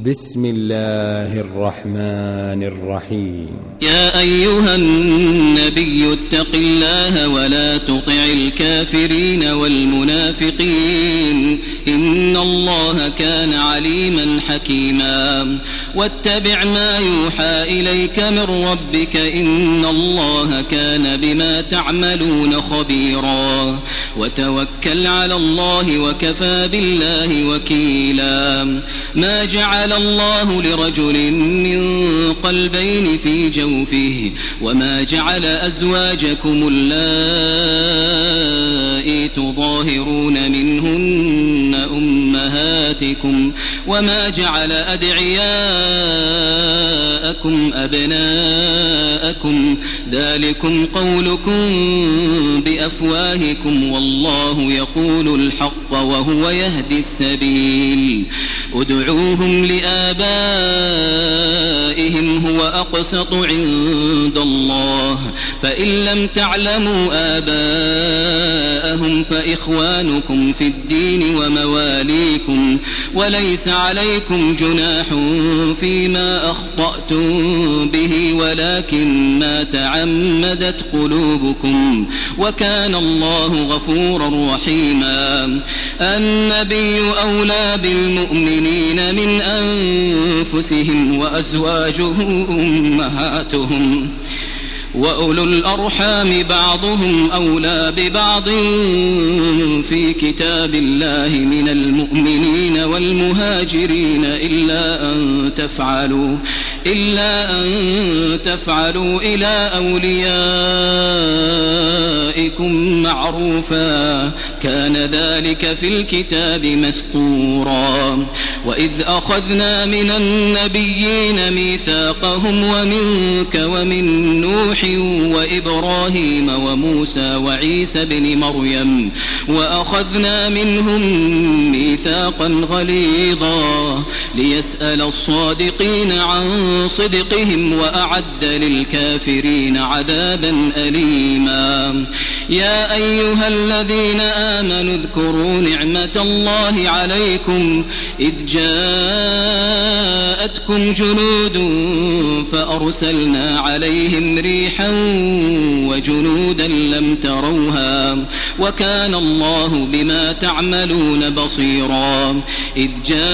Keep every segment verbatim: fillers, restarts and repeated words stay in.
بسم الله الرحمن الرحيم. يا أيها النبي اتق الله ولا تطع الكافرين والمنافقين إن الله كان عليما حكيما. واتبع ما يوحى إليك من ربك إن الله كان بما تعملون خبيرا. وتوكل على الله وكفى بالله وكيلا. ما جعل الله لرجل من قلبين في جوفه وما جعل أزواجكم اللائي تظاهرون منهن أمهاتكم وما جعل أدعياءكم أبناءكم ذلكم قولكم بأفواهكم والله يقول الحق وهو يهدي السبيل. ادعوهم لآبائهم هو أقسط عند الله فإن لم تعلموا آباءهم فإخوانكم في الدين ومواليكم وليس عليكم جناح فيما أخطأتم به ولكن ما تعمدت قلوبكم وكان الله غفورا رحيما. النبي أولى بالمؤمنين من أنفسهم وأزواجه أمهاتهم وأولو الأرحام بعضهم أولى ببعض في كتاب الله من المؤمنين والمهاجرين إلا أن تفعلوا إلا أن تفعلوا إلى أوليائكم معروفا كان ذلك في الكتاب مسطورا. وإذ أخذنا من النبيين ميثاقهم ومنك ومن نوح وإبراهيم وموسى وعيسى بن مريم وأخذنا منهم ميثاقا غليظا ليسأل الصادقين عن صدقهم وأعد للكافرين عذابا أليما. يا أيها الذين آمنوا اذكروا نعمة الله عليكم إذ جاءتكم جنود فأرسلنا عليهم ريحا وجنودا لم تروها وكان الله بما تعملون بصيرا. إذ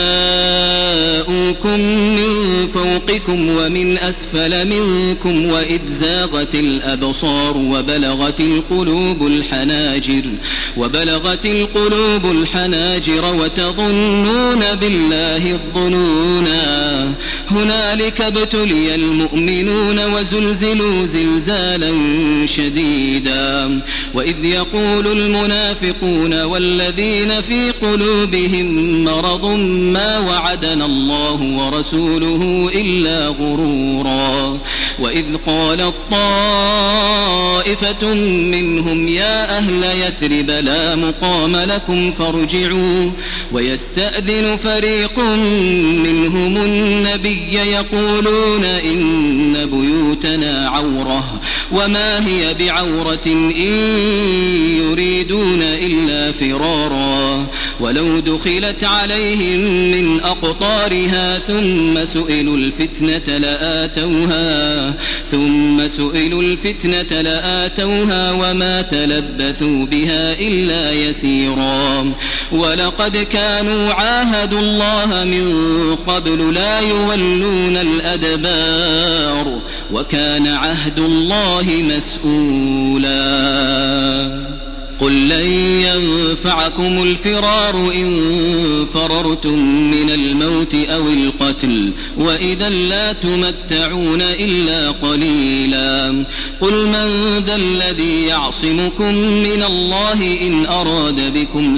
جاءوكم من فوقكم ومن أسفل منكم وإذ زاغت الأبصار وبلغت القلوب الحناجر وبلغت القلوب الحناجر وتظنون بالله الظنونا. هنالك ابتلي المؤمنون وزلزلوا زلزالا شديدا. وإذ يقول المنافقون والذين في قلوبهم مرض ما وعدنا الله ورسوله إلا غرورا. وإذ قالت طائفة منهم يا أهل يثرب لا مقام لكم فارجعوا ويستأذن فريق منهم النبي يقولون إن بيوتنا عورة وما هي بعورة إن يريدون إلا فرارا. ولو دخلت عليهم من أقطارها ثم سئلوا الفتنة لآتوها ثم سئلوا الفتنة لآتوها وما تلبثوا بها إلا يسيرا. ولقد كانوا عاهدوا الله من قبل لا يولون الأدبار وكان عهد الله مسؤولا. قل لن ينفعكم الفرار إن فررتم من الموت أو القتل وإذا لا تمتعون إلا قليلا. قل من ذا الذي يعصمكم من الله إن أراد بكم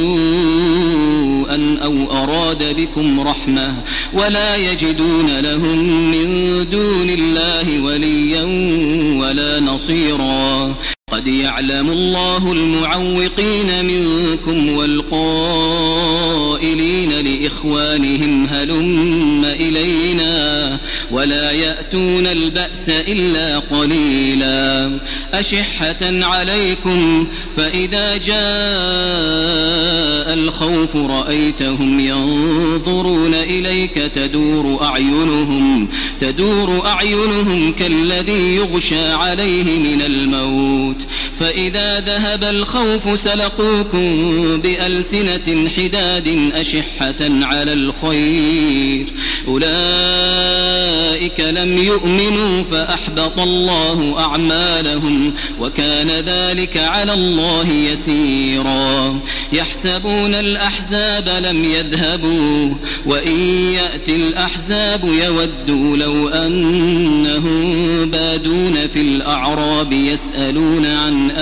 سوءا أو أراد بكم رحمة ولا يجدون لهم من دون الله وليا ولا نصيرا. قد يعلم الله المعوقين منكم والقائلين لإخوانهم هلم إلينا ولا يأتون البأس إلا قليلا أشحة عليكم فإذا جاء الخوف رأيتهم ينظرون إليك تدور أعينهم تدور أعينهم كالذي يغشى عليه من الموت فإذا ذهب الخوف سلقوكم بألسنة حداد أشحة على الخير أولئك لم يؤمنوا فأحبط الله أعمالهم وكان ذلك على الله يسيرا يحسبون الأحزاب لم يذهبوا وإن يأتي الأحزاب يودوا لو أنهم بادون في الأعراب يسألون عن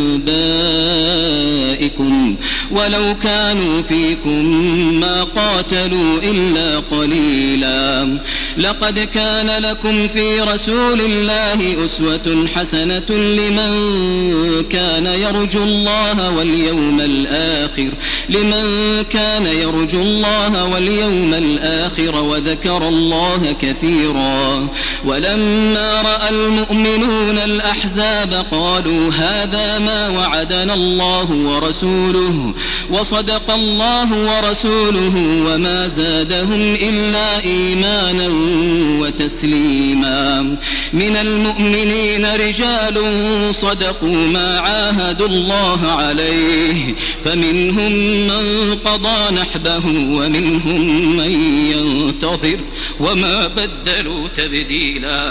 أنبائكم ولو كانوا فيكم ما قاتلوا إلا قليلا لقد كان لكم في رسول الله أسوة حسنة لمن كان يرجو الله واليوم الآخر لمن كان يرجو الله واليوم الآخر وذكر الله كثيرا ولما رأى المؤمنون الأحزاب قالوا هذا ما وعدنا الله ورسوله وصدق الله ورسوله وما زادهم إلا إيمانا وتسليما من المؤمنين رجال صدقوا ما عاهدوا الله عليه فمنهم من قضى نحبه ومنهم من ينتظر وما بدلوا تبديلا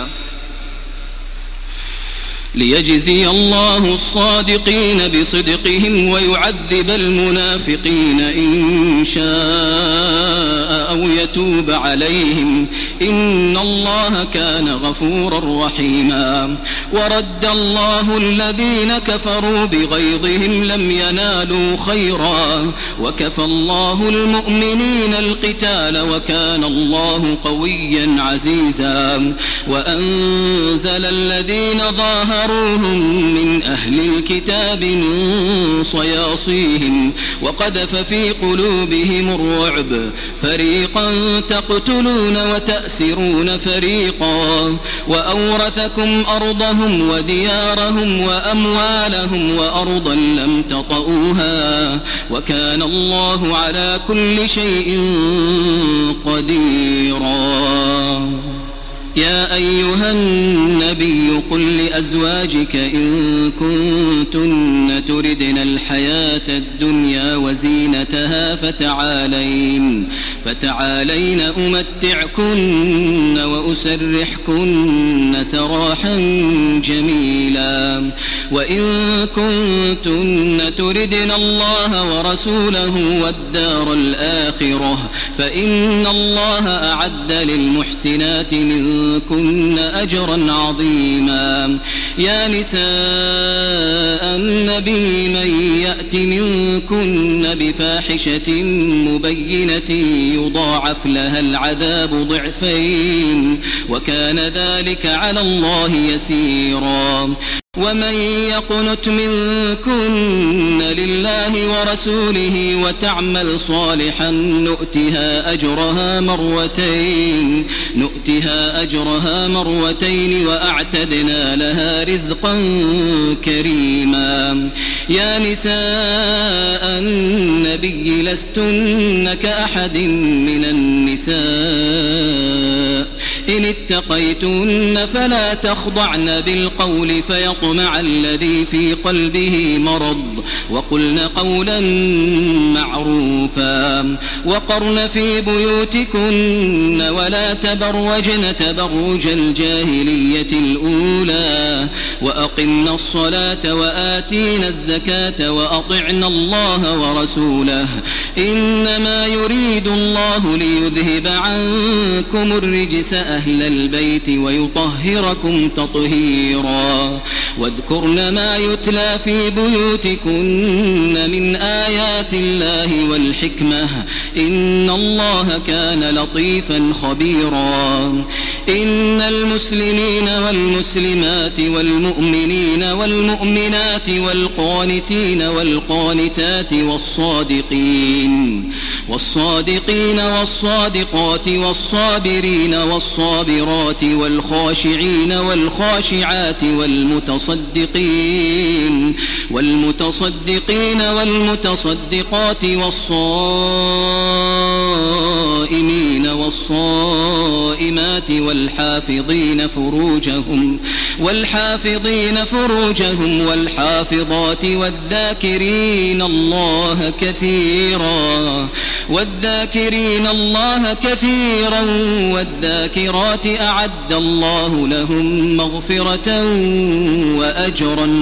ليجزي الله الصادقين بصدقهم ويعذب المنافقين إن شاء أو يتوب عليهم إن الله كان غفورا رحيما ورد الله الذين كفروا بغيظهم لم ينالوا خيرا وكفى الله المؤمنين القتال وكان الله قويا عزيزا وأنزل الذين ظاهروا من أهل الكتاب من صياصيهم وقذف في قلوبهم الرعب فريقا تقتلون وتأسرون فريقا وأورثكم أرضهم وديارهم وأموالهم وأرضا لم تطئوها وكان الله على كل شيء قديرا يا أيها النبي قل لأزواجك إن كنتن تردن الحياة الدنيا وزينتها فتعالين فتعالين أمتعكن وأسرحكن سراحا جميلا وإن كنتن تردن الله ورسوله والدار الآخرة فإن الله أعد للمحسنات من كن أجرا عظيما يا نساء النبي من يأت منكن بفاحشة مبينة يضاعف لها العذاب ضعفين وكان ذلك على الله يسيرا ومن يقنت منكن لله ورسوله وتعمل صالحا نؤتها أجرها مرتين نؤتها أجرها مرتين وأعتدنا لها رزقا كريما يا نساء النبي لستن كأحد من النساء إن اتقيتن فلا تخضعن بالقول فيطمع الذي في قلبه مرض وقلن قولا معروفا وقرن في بيوتكن ولا تبرجن تبرج الجاهلية الأولى وأقمن الصلاة وآتينا الزكاة وأطعنا الله ورسوله إنما يريد الله ليذهب عنكم الرجس أهل البيت ويطهركم تطهيرا واذكرن ما يتلى في بيوتكن من آيات الله والحكمة إن الله كان لطيفا خبيرا إن المسلمين والمسلمات والمؤمنين والمؤمنات والقانتين والقانتات والصادقين والصادقين والصادقات والصابرين والصابرات والخاشعين والخاشعات والمتصدقين والمتصدقين والمتصدقات والصائمين والصائمات والحافظين فروجهم والحافظين فروجهم والحافظات والذاكرين الله كثيرا والذاكرين الله كثيرا والذاكرات أعد الله لهم مغفرة وأجرا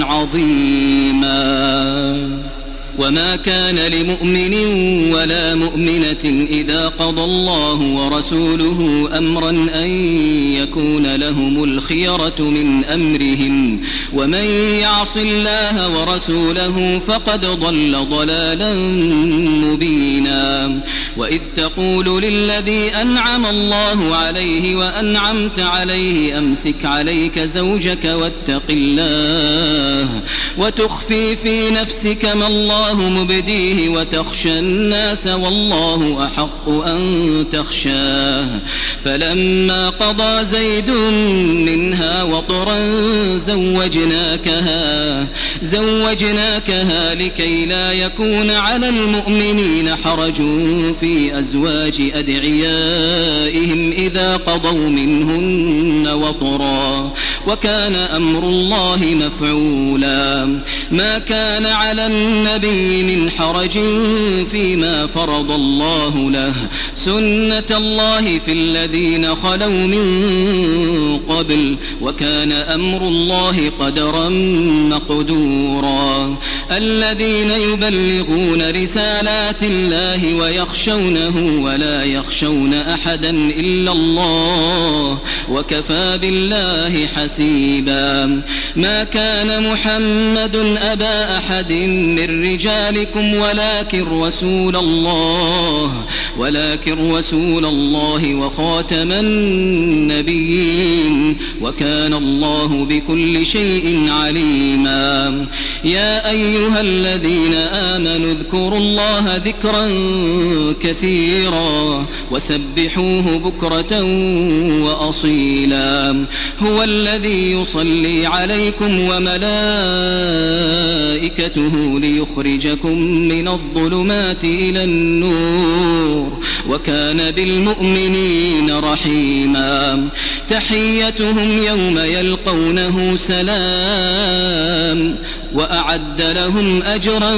عظيما. وما كان لمؤمن ولا مؤمنة إذا قضى الله ورسوله أمرا أن يكون لهم الخيرة من أمرهم ومن يعص الله ورسوله فقد ضل ضلالا مبينا. وإذ تقول للذي أنعم الله عليه وأنعمت عليه أمسك عليك زوجك واتق الله وتخفي في نفسك ما الله مبديه وتخشى الناس والله أحق أن تخشاه. فلما قضى زيد منها وطرا زوجناكها زوجناكها لكي لا يكون على المؤمنين حرج في أزواج أدعيائهم إذا قضوا منهن وطرا وكان أمر الله مفعولا. ما كان على النبي من حرج فيما فرض الله له سنة الله في الذين خلوا من قبل وكان أمر الله قدرا مقدورا. الذين يبلغون رسالات الله ويخشونه ولا يخشون أحدا إلا الله وكفى بالله حسيبا. ما كان محمد أبا أحد من رجالكم ولكن رسول الله ولكن رسول الله وخاتم النبيين وكان الله بكل شيء عليما. يا أيها الذين آمنوا اذكروا الله ذكرا كثيرا وسبحوه بكرة وأصيلا. هو الذي يصلي عليكم وملائكته ليخرجكم من الظلمات إلى النور وكان بالمؤمنين رحيما. تحيتهم يوم يلقونه سلام وأعد لهم أجرا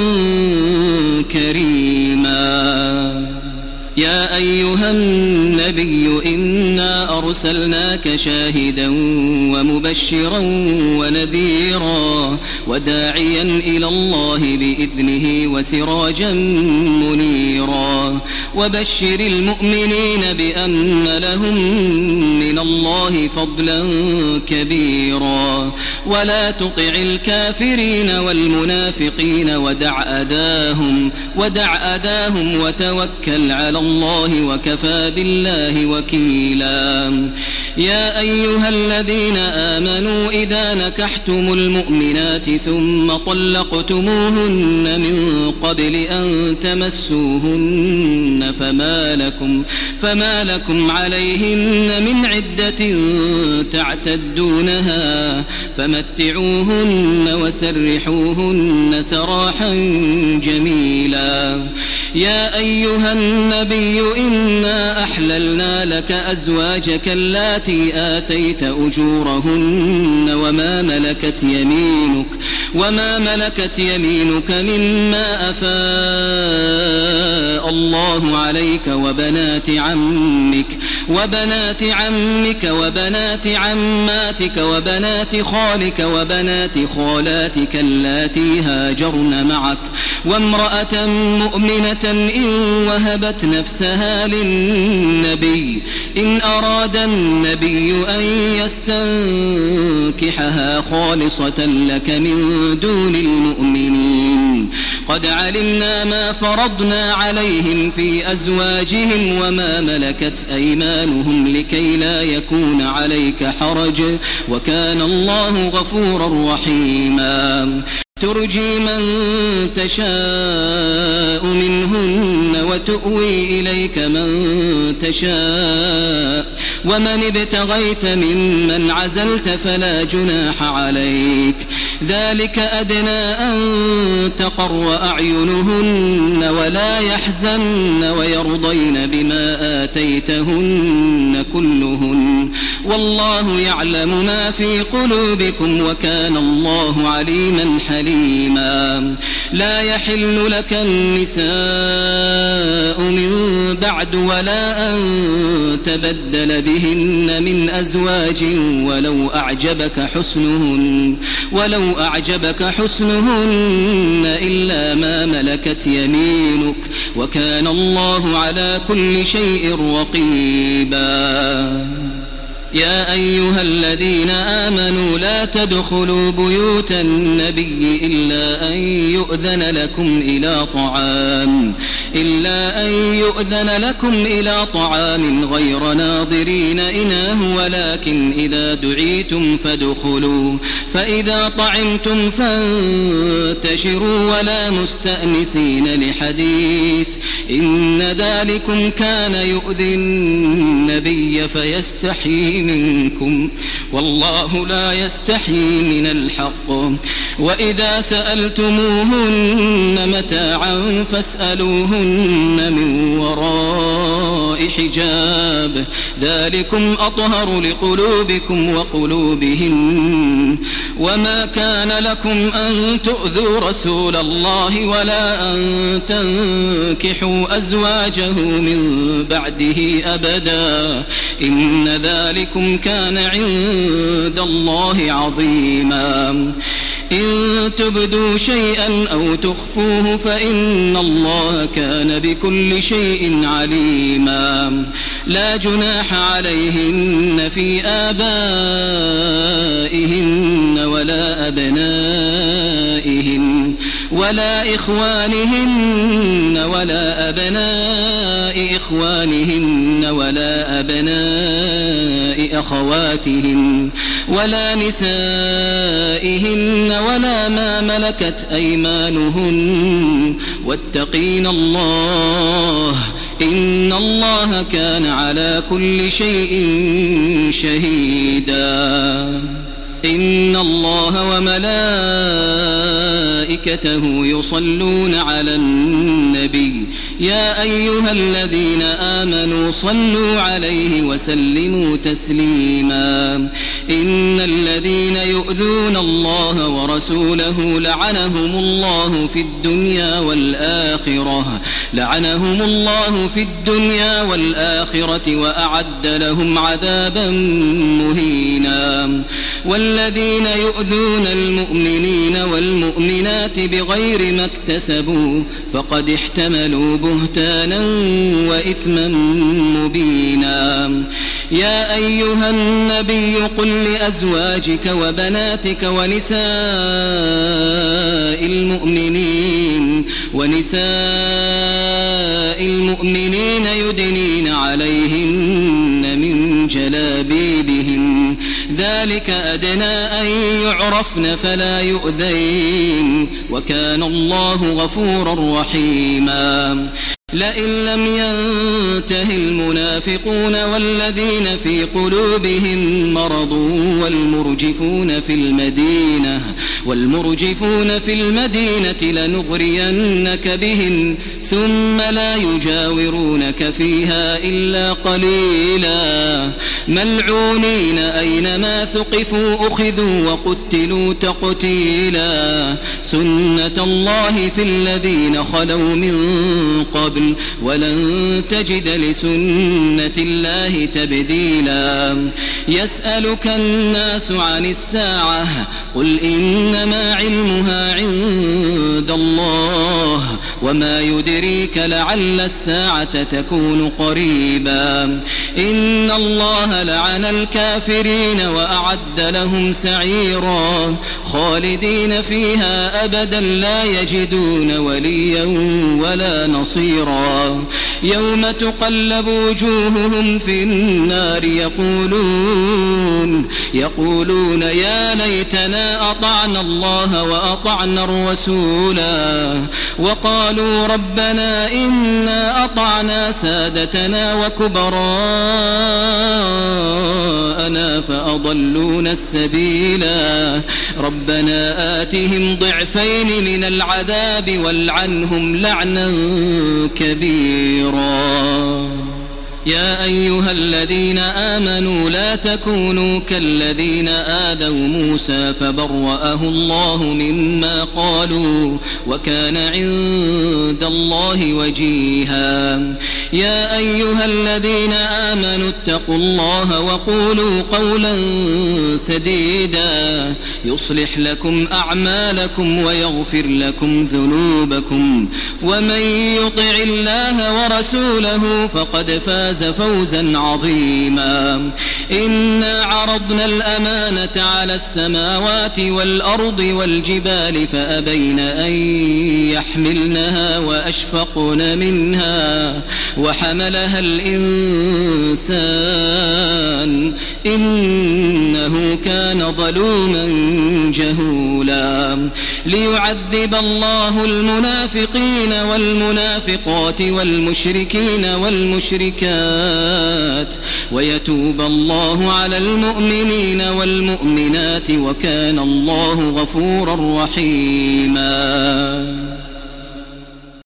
كريما. يا أيها النبي إنا أرسلناك شاهدا ومبشرا ونذيرا وداعيا إلى الله بإذنه وسراجا منيرا. وبشر المؤمنين بأن لهم من الله فضلا كبيرا. ولا تطع الكافرين والمنافقين ودع أذاهم ودع أذاهم وتوكل على الله وكفى بالله وكيلا. يا أيها الذين آمنوا إذا نكحتم المؤمنات ثم طلقتموهن من قبل أن تمسوهن فما لكم, فما لكم عليهن من عدة تعتدونها فمتعوهن وسرحوهن سراحا جميلا. يا أيها النبي إنا أحللنا لك أزواجك اللاتي آتيت أجورهن وما ملكت يمينك وما ملكت يمينك مما أفاء الله عليك وبنات عمك وبنات عمك وبنات عماتك وبنات خالك وبنات خالاتك اللاتي هاجرن معك وامرأة مؤمنة إن وهبت نفسها للنبي إن أراد النبي أن يستنكحها خالصة لك من دون المؤمنين. قد علمنا ما فرضنا عليهم في أزواجهم وما ملكت أيمانهم لكي لا يكون عليك حرج وكان الله غفورا رحيما. ترجي من تشاء منهن وتؤوي إليك من تشاء ومن ابتغيت ممن عزلت فلا جناح عليك ذلك أدنى أن تقر أعينهن ولا يحزن ويرضين بما آتيتهن كلهن والله يعلم ما في قلوبكم وكان الله عليما حليما لا يحل لك النساء من بعد ولا أن تبدل بهن من أزواج ولو أعجبك حسنهن ولو أعجبك حسنهن إلا ما ملكت يمينك وكان الله على كل شيء رقيبا يا أيها الذين آمنوا لا تدخلوا بيوت النبي إلا أن يؤذن لكم إلى طعام إلا أن يؤذن لكم إلى طعام غير ناظرين إناه ولكن إذا دعيتم فادخلوا فإذا طعمتم فانتشروا ولا مستأنسين لحديث إن ذلكم كان يؤذي النبي فيستحيي منكم والله لا يستحيي من الحق وإذا سألتموهن متاعا فاسألوهن من وراء حجاب ذلكم أطهر لقلوبكم وقلوبهن وما كان لكم أن تؤذوا رسول الله ولا أن تنكحوا أزواجه من بعده أبدا إن ذلكم كان عند الله عظيما إن تبدوا شيئا أو تخفوه فإن الله كان بكل شيء عليما لا جناح عليهن في آبائهن ولا أبنائهن ولا إخوانهن ولا أبناء إخوانهن ولا أبناء أخواتهن ولا نسائهن ولا ما ملكت أيمانهن واتقين الله إن الله كان على كل شيء شهيدا إن الله وملائكته يصلون على النبي يا أيها الذين آمنوا صلوا عليه وسلموا تسليما إن الذين يؤذون الله ورسوله لعنهم الله في الدنيا والآخرة لعنهم الله في الدنيا والآخرة وأعد لهم عذابا مهينا والذين يؤذون المؤمنين والمؤمنات بغير ما اكتسبوا فقد احتملوا بهتانا وإثما مبينا يا أيها النبي قل لأزواجك وبناتك ونساء المؤمنين ونساء المؤمنين يدنين عليهن من جلابيبهن ذلك أدنى أن يعرفن فلا يؤذين وكان الله غفورا رحيما لئن لم ينته المنافقون والذين في قلوبهم مرض والمرجفون في المدينة والمرجفون في المدينة لنغرينك بهم ثم لا يجاورونك فيها إلا قليلا ملعونين أينما ثقفوا أخذوا وقتلوا تقتيلا سنة الله في الذين خلوا من قبل ولن تجد لسنة الله تبديلا يسألك الناس عن الساعة قل إنما علمها عند الله وما يدريك لعل الساعة تكون قريبا إن الله لعن الكافرين وأعد لهم سعيرا خالدين فيها أبدا لا يجدون وليا ولا نصيرا يوم تقلب وجوههم في النار يقولون يقولون يا ليتنا أطعنا الله وأطعنا الرسولا وقالوا ربنا إنا أطعنا سادتنا وكبراءنا فأضلونا السبيلا ربنا آتهم ضعفين من العذاب والعنهم لعنا كبيرا يا أيها الذين آمنوا لا تكونوا كالذين آذوا موسى فبرأه الله مما قالوا وكان عند الله وجيها يا أيها الذين آمنوا اتقوا الله وقولوا قولا سديدا يصلح لكم أعمالكم ويغفر لكم ذنوبكم ومن يطع الله ورسوله فقد فاز فوزا عظيما إنا عرضنا الأمانة على السماوات والأرض والجبال فأبين أن يحملنها وأشفقن منها وحملها الإنسان إنه كان ظلوما جهولا ليعذب الله المنافقين والمنافقات والمشركين والمشركات ويتوب الله على المؤمنين والمؤمنات وكان الله غفورا رحيما